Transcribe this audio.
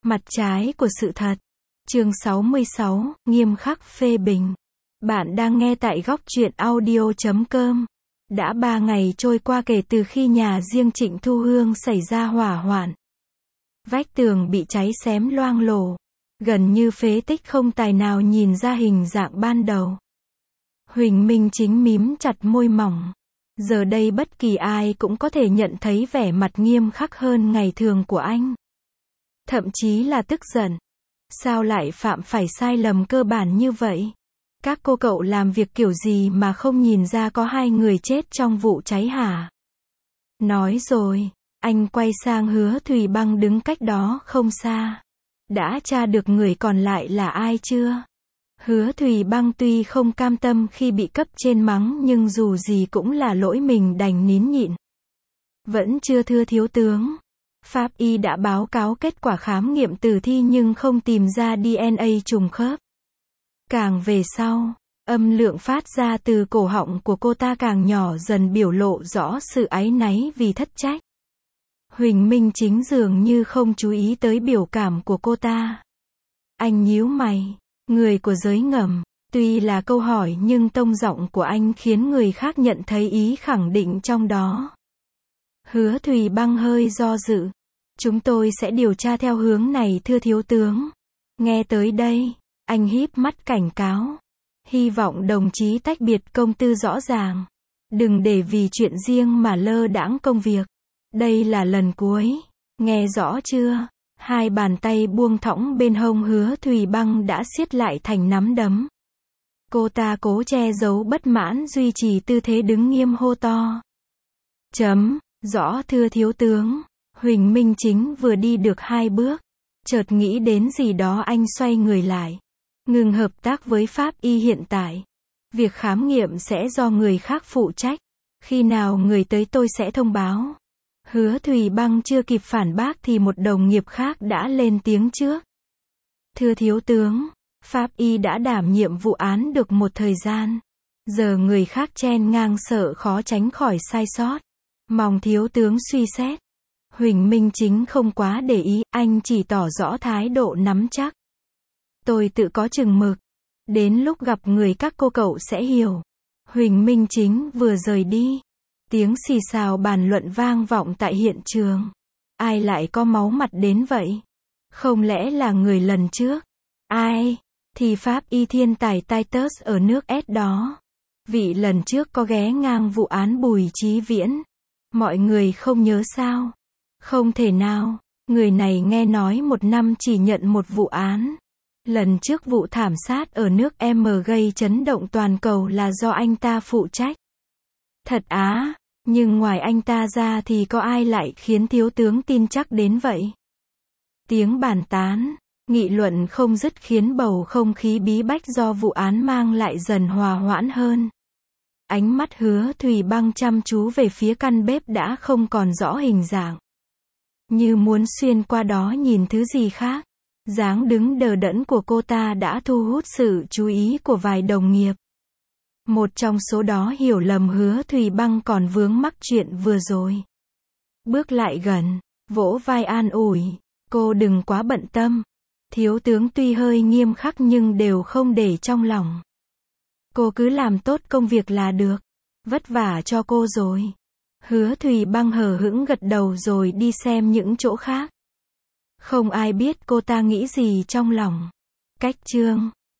Mặt trái của sự thật. Chương 66, nghiêm khắc phê bình. Bạn đang nghe tại góc truyện audio.com. Đã 3 ngày trôi qua kể từ khi nhà riêng Trịnh Thu Hương xảy ra hỏa hoạn. Vách tường bị cháy xém loang lổ. Gần như phế tích không tài nào nhìn ra hình dạng ban đầu. Huỳnh Minh Chính mím chặt môi mỏng. Giờ đây bất kỳ ai cũng có thể nhận thấy vẻ mặt nghiêm khắc hơn ngày thường của anh. Thậm chí là tức giận. Sao lại phạm phải sai lầm cơ bản như vậy? Các cô cậu làm việc kiểu gì mà không nhìn ra có 2 người chết trong vụ cháy hả? Nói rồi, anh quay sang Hứa Thùy Băng đứng cách đó không xa. Đã tra được người còn lại là ai chưa? Hứa Thùy Băng tuy không cam tâm khi bị cấp trên mắng nhưng dù gì cũng là lỗi mình đành nín nhịn. Vẫn chưa thưa thiếu tướng. Pháp y đã báo cáo kết quả khám nghiệm tử thi nhưng không tìm ra DNA trùng khớp. Càng về sau, âm lượng phát ra từ cổ họng của cô ta càng nhỏ dần biểu lộ rõ sự áy náy vì thất trách. Huỳnh Minh Chính dường như không chú ý tới biểu cảm của cô ta. Anh nhíu mày. Người của giới ngầm. Tuy là câu hỏi nhưng tông giọng của anh khiến người khác nhận thấy ý khẳng định trong đó. Hứa Thùy Băng hơi do dự. Chúng tôi sẽ điều tra theo hướng này thưa thiếu tướng. Nghe tới đây, anh híp mắt cảnh cáo. Hy vọng đồng chí tách biệt công tư rõ ràng. Đừng để vì chuyện riêng mà lơ đãng công việc. Đây là lần cuối. Nghe rõ chưa? Hai bàn tay buông thõng bên hông Hứa Thùy Băng đã siết lại thành nắm đấm. Cô ta cố che giấu bất mãn duy trì tư thế đứng nghiêm hô to. Rõ thưa thiếu tướng. Huỳnh Minh Chính vừa đi được 2 bước. Chợt nghĩ đến gì đó anh xoay người lại. Ngừng hợp tác với pháp y hiện tại. Việc khám nghiệm sẽ do người khác phụ trách. Khi nào người tới tôi sẽ thông báo. Hứa Thùy Băng chưa kịp phản bác thì một đồng nghiệp khác đã lên tiếng trước. Thưa thiếu tướng, pháp y đã đảm nhiệm vụ án được một thời gian. Giờ người khác chen ngang sợ khó tránh khỏi sai sót. Mong thiếu tướng suy xét. Huỳnh Minh Chính không quá để ý, anh chỉ tỏ rõ thái độ nắm chắc. Tôi tự có chừng mực. Đến lúc gặp người các cô cậu sẽ hiểu. Huỳnh Minh Chính vừa rời đi. Tiếng xì xào bàn luận vang vọng tại hiện trường. Ai lại có máu mặt đến vậy? Không lẽ là người lần trước? Ai? Thì pháp y thiên tài Titus ở nước S đó. Vị lần trước có ghé ngang vụ án Bùi Chí Viễn. Mọi người không nhớ sao? Không thể nào. Người này nghe nói 1 năm chỉ nhận một vụ án. Lần trước vụ thảm sát ở nước M gây chấn động toàn cầu là do anh ta phụ trách. Thật á, nhưng ngoài anh ta ra thì có ai lại khiến thiếu tướng tin chắc đến vậy? Tiếng bàn tán, nghị luận không dứt khiến bầu không khí bí bách do vụ án mang lại dần hòa hoãn hơn. Ánh mắt Hứa Thùy Băng chăm chú về phía căn bếp đã không còn rõ hình dạng. Như muốn xuyên qua đó nhìn thứ gì khác. Dáng đứng đờ đẫn của cô ta đã thu hút sự chú ý của vài đồng nghiệp. Một trong số đó hiểu lầm Hứa Thùy Băng còn vướng mắc chuyện vừa rồi. Bước lại gần, vỗ vai an ủi. Cô đừng quá bận tâm. Thiếu tướng tuy hơi nghiêm khắc nhưng đều không để trong lòng. Cô cứ làm tốt công việc là được. Vất vả cho cô rồi. Hứa Thùy Băng hờ hững gật đầu rồi đi xem những chỗ khác. Không ai biết cô ta nghĩ gì trong lòng. Cách chương